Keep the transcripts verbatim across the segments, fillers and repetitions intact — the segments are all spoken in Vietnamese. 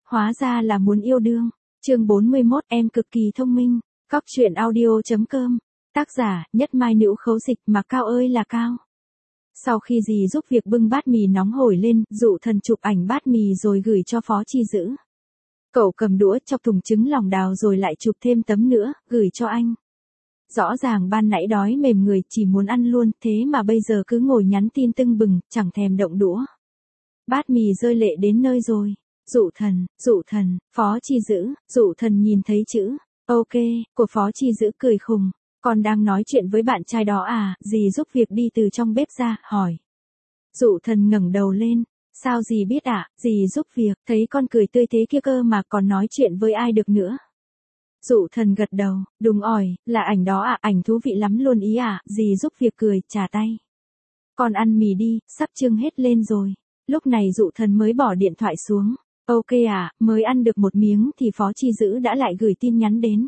Hóa ra là muốn yêu đương. Chương bốn mươi mốt em cực kỳ thông minh. Cóc truyện audio chấm com. Tác giả, Nhất Mai Nữ Khấu Dịch mà Cao ơi là Cao. Sau khi dì giúp việc bưng bát mì nóng hổi lên, Dụ Thần chụp ảnh bát mì rồi gửi cho Phó Chi Dữ. Cậu cầm đũa chọc thùng trứng lòng đào rồi lại chụp thêm tấm nữa, gửi cho anh. Rõ ràng ban nãy đói mềm người, chỉ muốn ăn luôn, thế mà bây giờ cứ ngồi nhắn tin tưng bừng, chẳng thèm động đũa. Bát mì rơi lệ đến nơi rồi. Dụ Thần, Dụ Thần, Phó Chi Dữ. Dụ Thần nhìn thấy chữ ok của Phó Chi Dữ cười khùng. Con đang nói chuyện với bạn trai đó à? Dì giúp việc đi từ trong bếp ra, hỏi. Dụ Thần ngẩng đầu lên. Sao dì biết ạ? À? Dì giúp việc, thấy con cười tươi thế kia cơ mà còn nói chuyện với ai được nữa. Dụ Thần gật đầu, đúng ỏi, là ảnh đó à? Ảnh thú vị lắm luôn ý à? Dì giúp việc cười, trả tay. Con ăn mì đi, sắp trưng hết lên rồi. Lúc này Dụ Thần mới bỏ điện thoại xuống. Ok à, mới ăn được một miếng thì Phó Chi Dữ đã lại gửi tin nhắn đến.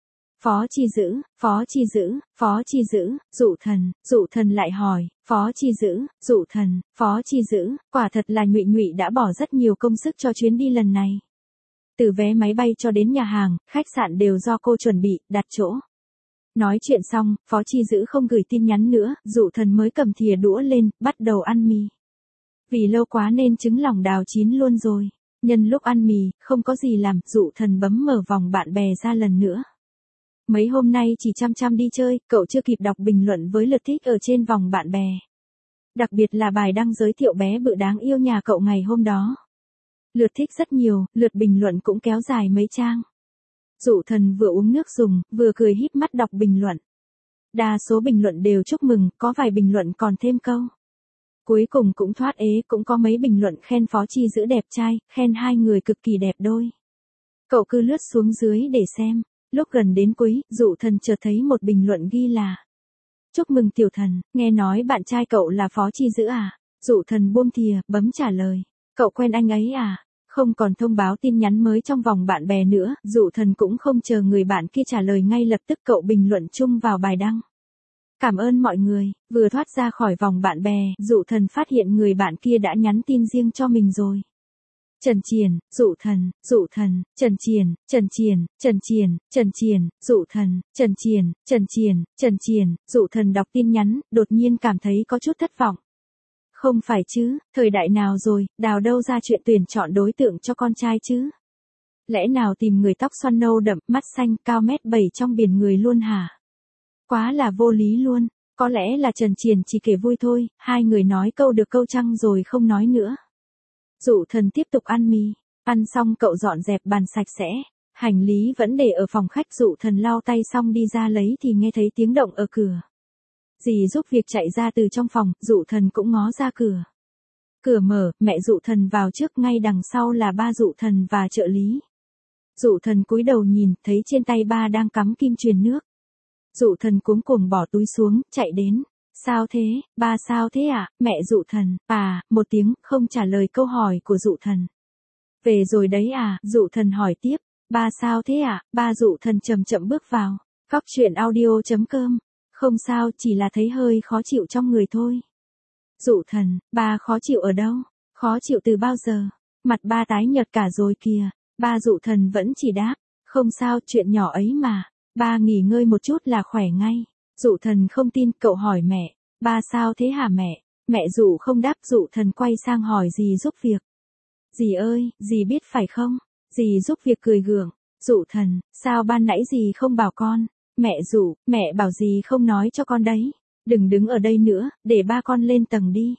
Phó Chi Dữ, Phó Chi Dữ, Phó Chi Dữ, Dụ Thần. Dụ Thần lại hỏi, Phó Chi Dữ, Dụ Thần, Phó Chi Dữ, quả thật là Nhụy Nhụy đã bỏ rất nhiều công sức cho chuyến đi lần này. Từ vé máy bay cho đến nhà hàng, khách sạn đều do cô chuẩn bị, đặt chỗ. Nói chuyện xong, Phó Chi Dữ không gửi tin nhắn nữa, Dụ Thần mới cầm thìa đũa lên, bắt đầu ăn mì. Vì lâu quá nên trứng lòng đào chín luôn rồi. Nhân lúc ăn mì, không có gì làm, Dụ Thần bấm mở vòng bạn bè ra lần nữa. Mấy hôm nay chỉ chăm chăm đi chơi, cậu chưa kịp đọc bình luận với lượt thích ở trên vòng bạn bè. Đặc biệt là bài đăng giới thiệu bé bự đáng yêu nhà cậu ngày hôm đó. Lượt thích rất nhiều, lượt bình luận cũng kéo dài mấy trang. Dụ Thần vừa uống nước dùng, vừa cười híp mắt đọc bình luận. Đa số bình luận đều chúc mừng, có vài bình luận còn thêm câu. Cuối cùng cũng thoát ế, cũng có mấy bình luận khen Phó Chi Dữ đẹp trai, khen hai người cực kỳ đẹp đôi. Cậu cứ lướt xuống dưới để xem. Lúc gần đến cuối, Dụ Thần chợt thấy một bình luận ghi là: Chúc mừng Tiểu Thần, nghe nói bạn trai cậu là Phó Chi Dữ à? Dụ Thần buông thìa, bấm trả lời. Cậu quen anh ấy à? Không còn thông báo tin nhắn mới trong vòng bạn bè nữa, Dụ Thần cũng không chờ người bạn kia trả lời ngay lập tức cậu bình luận chung vào bài đăng. Cảm ơn mọi người. Vừa thoát ra khỏi vòng bạn bè, Dụ Thần phát hiện người bạn kia đã nhắn tin riêng cho mình rồi. Trần Triền, Dụ Thần, Dụ Thần, Trần Triền, Trần Triền, Trần Triền, Trần Triền, Dụ Thần, Trần Triền, Trần Triền, Trần Triền. Dụ Thần đọc tin nhắn, đột nhiên cảm thấy có chút thất vọng. Không phải chứ, thời đại nào rồi, đào đâu ra chuyện tuyển chọn đối tượng cho con trai chứ? Lẽ nào tìm người tóc xoăn nâu đậm, mắt xanh, cao mét bảy trong biển người luôn hả? Quá là vô lý luôn, có lẽ là Trần Triền chỉ kể vui thôi, hai người nói câu được câu trăng rồi không nói nữa. Dụ Thần tiếp tục ăn mì, ăn xong cậu dọn dẹp bàn sạch sẽ, hành lý vẫn để ở phòng khách. Dụ Thần lau tay xong đi ra lấy thì nghe thấy tiếng động ở cửa. Dì giúp việc chạy ra từ trong phòng, Dụ Thần cũng ngó ra cửa. Cửa mở, mẹ Dụ Thần vào trước, ngay đằng sau là ba Dụ Thần và trợ lý. Dụ Thần cúi đầu nhìn, thấy trên tay ba đang cắm kim truyền nước. Dụ Thần cuống cuồng bỏ túi xuống, chạy đến. Sao thế, ba sao thế ạ? À? Mẹ Dụ Thần, à, một tiếng, không trả lời câu hỏi của Dụ Thần. Về rồi đấy à? Dụ Thần hỏi tiếp. Ba sao thế ạ? À? Ba Dụ Thần chậm chậm bước vào. Cóc truyện audio chấm com. Không sao, chỉ là thấy hơi khó chịu trong người thôi. Dụ Thần, ba khó chịu ở đâu? Khó chịu từ bao giờ? Mặt ba tái nhợt cả rồi kìa. Ba Dụ Thần vẫn chỉ đáp. Không sao, chuyện nhỏ ấy mà. Ba nghỉ ngơi một chút là khỏe ngay. Dụ Thần không tin, cậu hỏi mẹ. Ba sao thế hả mẹ? Mẹ Dụ không đáp. Dụ Thần quay sang hỏi dì giúp việc. Dì ơi, dì biết phải không? Dì giúp việc cười gượng. Dụ Thần, sao ban nãy dì không bảo con? Mẹ Dụ, mẹ bảo dì không nói cho con đấy. Đừng đứng ở đây nữa, để ba con lên tầng đi.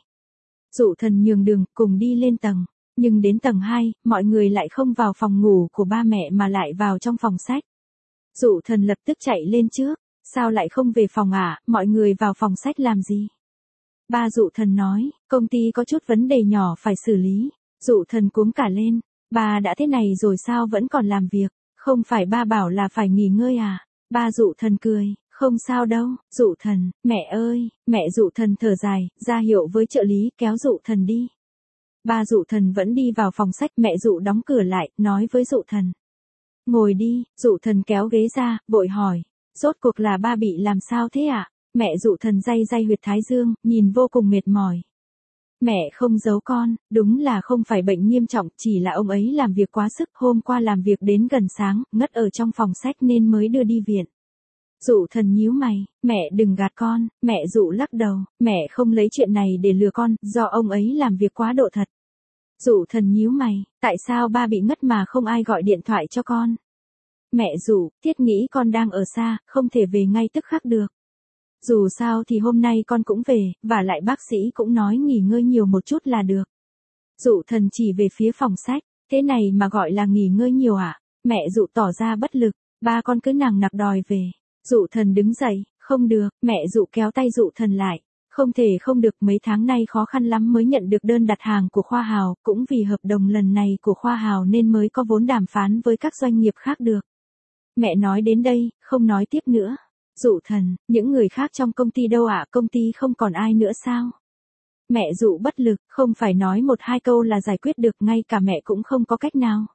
Dụ Thần nhường đường, cùng đi lên tầng. Nhưng đến tầng hai, mọi người lại không vào phòng ngủ của ba mẹ mà lại vào trong phòng sách. Dụ Thần lập tức chạy lên trước. Sao lại không về phòng à, mọi người vào phòng sách làm gì? Ba Dụ Thần nói, công ty có chút vấn đề nhỏ phải xử lý. Dụ Thần cuống cả lên. Ba đã thế này rồi sao vẫn còn làm việc? Không phải ba bảo là phải nghỉ ngơi à? Ba Dụ Thần cười, không sao đâu. Dụ Thần, mẹ ơi, mẹ Dụ Thần thở dài, ra hiệu với trợ lý kéo Dụ Thần đi. Ba Dụ Thần vẫn đi vào phòng sách, mẹ Dụ đóng cửa lại, nói với Dụ Thần. Ngồi đi. Dụ Thần kéo ghế ra, vội hỏi. Rốt cuộc là ba bị làm sao thế ạ? À? Mẹ Dụ Thần day day huyệt thái dương, nhìn vô cùng mệt mỏi. Mẹ không giấu con, đúng là không phải bệnh nghiêm trọng, chỉ là ông ấy làm việc quá sức, hôm qua làm việc đến gần sáng, ngất ở trong phòng sách nên mới đưa đi viện. Dụ Thần nhíu mày, mẹ đừng gạt con, mẹ Dụ lắc đầu, mẹ không lấy chuyện này để lừa con, do ông ấy làm việc quá độ thật. Dụ Thần nhíu mày, tại sao ba bị ngất mà không ai gọi điện thoại cho con? Mẹ Dụ, Thiết nghĩ con đang ở xa, không thể về ngay tức khắc được. Dù sao thì hôm nay con cũng về, và lại bác sĩ cũng nói nghỉ ngơi nhiều một chút là được. Dụ Thần chỉ về phía phòng sách, thế này mà gọi là nghỉ ngơi nhiều à? Mẹ Dụ tỏ ra bất lực, ba con cứ nằng nặc đòi về. Dụ Thần đứng dậy, không được, mẹ Dụ kéo tay Dụ Thần lại. Không thể không được, mấy tháng nay khó khăn lắm mới nhận được đơn đặt hàng của Khoa Hào, cũng vì hợp đồng lần này của Khoa Hào nên mới có vốn đàm phán với các doanh nghiệp khác được. Mẹ nói đến đây, không nói tiếp nữa. Dụ Thần, những người khác trong công ty đâu ạ, công ty không còn ai nữa sao? Mẹ Dụ bất lực, không phải nói một hai câu là giải quyết được, ngay cả mẹ cũng không có cách nào.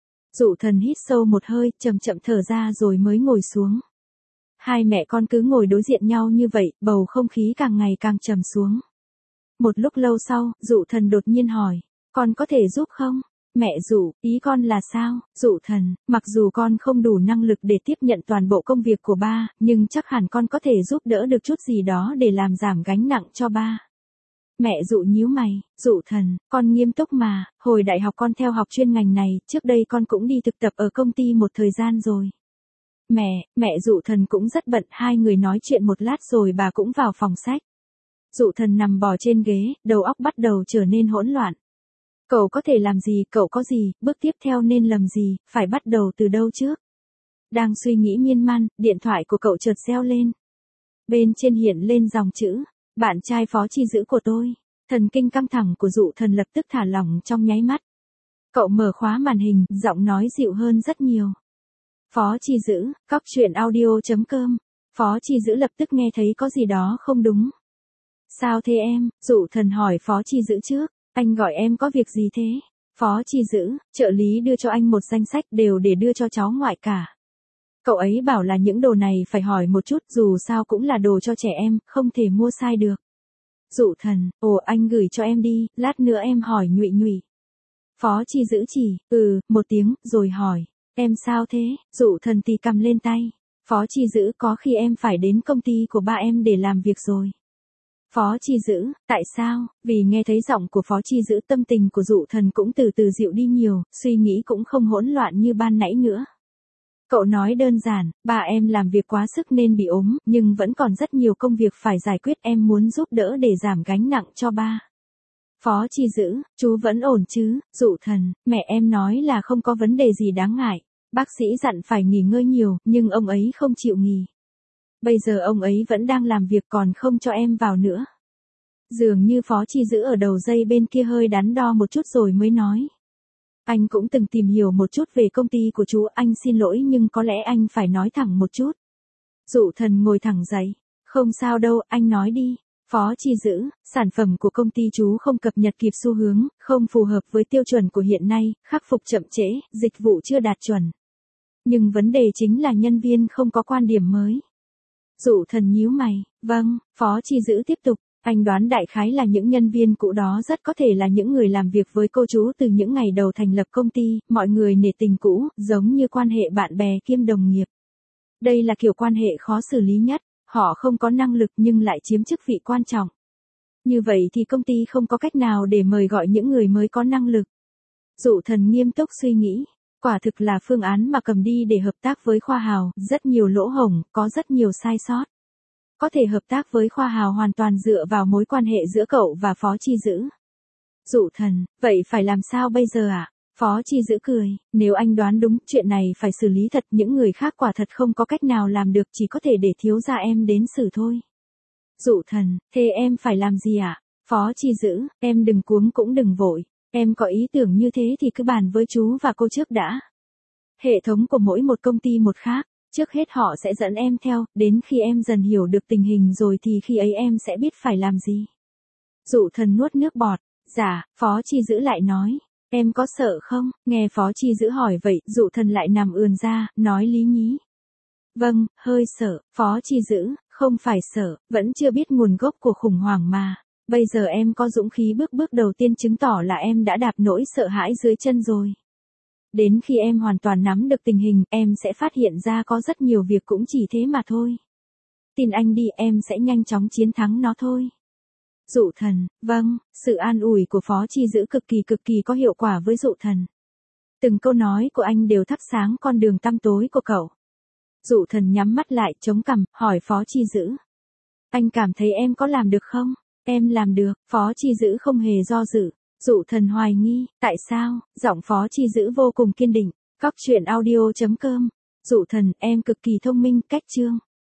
Dụ Thần hít sâu một hơi, chậm chậm thở ra rồi mới ngồi xuống. Hai mẹ con cứ ngồi đối diện nhau như vậy, bầu không khí càng ngày càng trầm xuống. Một lúc lâu sau, Dụ Thần đột nhiên hỏi, con có thể giúp không? Mẹ Dụ, ý con là sao? Dụ Thần, mặc dù con không đủ năng lực để tiếp nhận toàn bộ công việc của ba, nhưng chắc hẳn con có thể giúp đỡ được chút gì đó để làm giảm gánh nặng cho ba. Mẹ Dụ nhíu mày, Dụ Thần, con nghiêm túc mà, hồi đại học con theo học chuyên ngành này, trước đây con cũng đi thực tập ở công ty một thời gian rồi. Mẹ, mẹ Dụ Thần cũng rất bận, hai người nói chuyện một lát rồi bà cũng vào phòng sách. Dụ Thần nằm bò trên ghế, đầu óc bắt đầu trở nên hỗn loạn. Cậu có thể làm gì, cậu có gì, bước tiếp theo nên làm gì, phải bắt đầu từ đâu trước? Đang suy nghĩ miên man, điện thoại của cậu chợt reo lên. Bên trên hiện lên dòng chữ, bạn trai Phó Chi Dữ của tôi. Thần kinh căng thẳng của Dụ Thần lập tức thả lỏng trong nháy mắt. Cậu mở khóa màn hình, giọng nói dịu hơn rất nhiều. Phó Chi Dữ, cóc truyện audio chấm com. Phó Chi Dữ lập tức nghe thấy có gì đó không đúng. Sao thế em? Dụ Thần hỏi Phó Chi Dữ trước. Anh gọi em có việc gì thế? Phó Chi Dữ, trợ lý đưa cho anh một danh sách đều để đưa cho cháu ngoại cả. Cậu ấy bảo là những đồ này phải hỏi một chút, dù sao cũng là đồ cho trẻ em, không thể mua sai được. Dụ Thần, ồ anh gửi cho em đi, lát nữa em hỏi nhụy nhụy. Phó Chi Dữ chỉ, ừ, một tiếng, rồi hỏi, em sao thế? Dụ Thần thì cầm lên tay. Phó Chi Dữ, có khi em phải đến công ty của ba em để làm việc rồi. Phó Chi Dữ, tại sao? Vì nghe thấy giọng của Phó Chi Dữ, tâm tình của Dụ Thần cũng từ từ dịu đi nhiều, suy nghĩ cũng không hỗn loạn như ban nãy nữa. Cậu nói đơn giản, ba em làm việc quá sức nên bị ốm, nhưng vẫn còn rất nhiều công việc phải giải quyết, em muốn giúp đỡ để giảm gánh nặng cho ba. Phó Chi Dữ, chú vẫn ổn chứ? Dụ Thần, mẹ em nói là không có vấn đề gì đáng ngại. Bác sĩ dặn phải nghỉ ngơi nhiều, nhưng ông ấy không chịu nghỉ. Bây giờ ông ấy vẫn đang làm việc còn không cho em vào nữa. Dường như Phó Chi Dữ ở đầu dây bên kia hơi đắn đo một chút rồi mới nói. Anh cũng từng tìm hiểu một chút về công ty của chú, anh xin lỗi nhưng có lẽ anh phải nói thẳng một chút. Dụ Thần ngồi thẳng dậy. Không sao đâu, anh nói đi. Phó Chi Dữ, sản phẩm của công ty chú không cập nhật kịp xu hướng, không phù hợp với tiêu chuẩn của hiện nay, khắc phục chậm trễ, dịch vụ chưa đạt chuẩn. Nhưng vấn đề chính là nhân viên không có quan điểm mới. Dụ Thần nhíu mày, vâng, Phó Chi Dữ tiếp tục, anh đoán đại khái là những nhân viên cũ đó rất có thể là những người làm việc với cô chú từ những ngày đầu thành lập công ty, mọi người nể tình cũ, giống như quan hệ bạn bè kiêm đồng nghiệp. Đây là kiểu quan hệ khó xử lý nhất, họ không có năng lực nhưng lại chiếm chức vị quan trọng. Như vậy thì công ty không có cách nào để mời gọi những người mới có năng lực. Dụ Thần nghiêm túc suy nghĩ. Quả thực là phương án mà cầm đi để hợp tác với Khoa Hào, rất nhiều lỗ hổng, có rất nhiều sai sót. Có thể hợp tác với Khoa Hào hoàn toàn dựa vào mối quan hệ giữa cậu và Phó Chi Dữ. Dụ Thần, vậy phải làm sao bây giờ ạ? À? Phó Chi Dữ cười, nếu anh đoán đúng, chuyện này phải xử lý thật, những người khác quả thật không có cách nào làm được, chỉ có thể để thiếu gia em đến xử thôi. Dụ Thần, thế em phải làm gì ạ? À? Phó Chi Dữ, em đừng cuống cũng đừng vội. Em có ý tưởng như thế thì cứ bàn với chú và cô trước đã. Hệ thống của mỗi một công ty một khác, trước hết họ sẽ dẫn em theo, đến khi em dần hiểu được tình hình rồi thì khi ấy em sẽ biết phải làm gì. Dụ Thần nuốt nước bọt, dạ, Phó Chi Dữ lại nói, em có sợ không? Nghe Phó Chi Dữ hỏi vậy, Dụ Thần lại nằm ườn ra, nói lý nhí. Vâng, hơi sợ, Phó Chi Dữ, không phải sợ, vẫn chưa biết nguồn gốc của khủng hoảng mà. Bây giờ em có dũng khí bước bước đầu tiên chứng tỏ là em đã đạp nỗi sợ hãi dưới chân rồi. Đến khi em hoàn toàn nắm được tình hình, em sẽ phát hiện ra có rất nhiều việc cũng chỉ thế mà thôi. Tin anh đi, em sẽ nhanh chóng chiến thắng nó thôi. Dụ Thần, vâng, sự an ủi của Phó Chi Dữ cực kỳ cực kỳ có hiệu quả với Dụ Thần. Từng câu nói của anh đều thắp sáng con đường tăm tối của cậu. Dụ Thần nhắm mắt lại, chống cằm, hỏi Phó Chi Dữ. Anh cảm thấy em có làm được không? Em làm được, Phó Chi Dữ không hề do dự. Dụ Thần hoài nghi, tại sao? Giọng Phó Chi Dữ vô cùng kiên định. Cóc truyện audio chấm com. Dụ Thần, em cực kỳ thông minh, cách chương.